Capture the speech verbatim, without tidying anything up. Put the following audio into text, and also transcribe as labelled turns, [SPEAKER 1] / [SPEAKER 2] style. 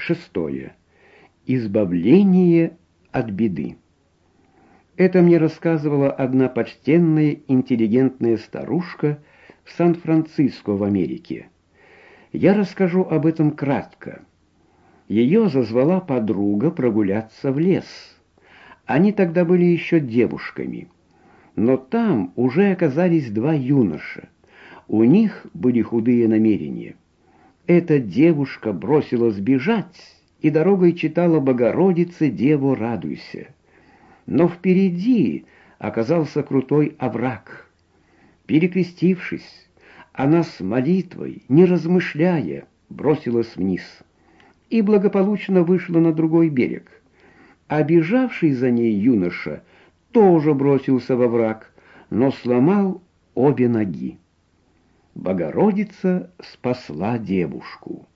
[SPEAKER 1] Шестое. Избавление от беды. Это мне рассказывала одна почтенная интеллигентная старушка в Сан-Франциско в Америке. Я расскажу об этом кратко. Ее зазвала подруга прогуляться в лес. Они тогда были еще девушками. Но там уже оказались два юноша. У них были худые намерения. Эта девушка бросилась бежать и дорогой читала «Богородице, Дево, радуйся». Но впереди оказался крутой овраг. Перекрестившись, она с молитвой, не размышляя, бросилась вниз и благополучно вышла на другой берег. А бежавший за ней юноша тоже бросился во враг, но сломал обе ноги. Богородица спасла девушку.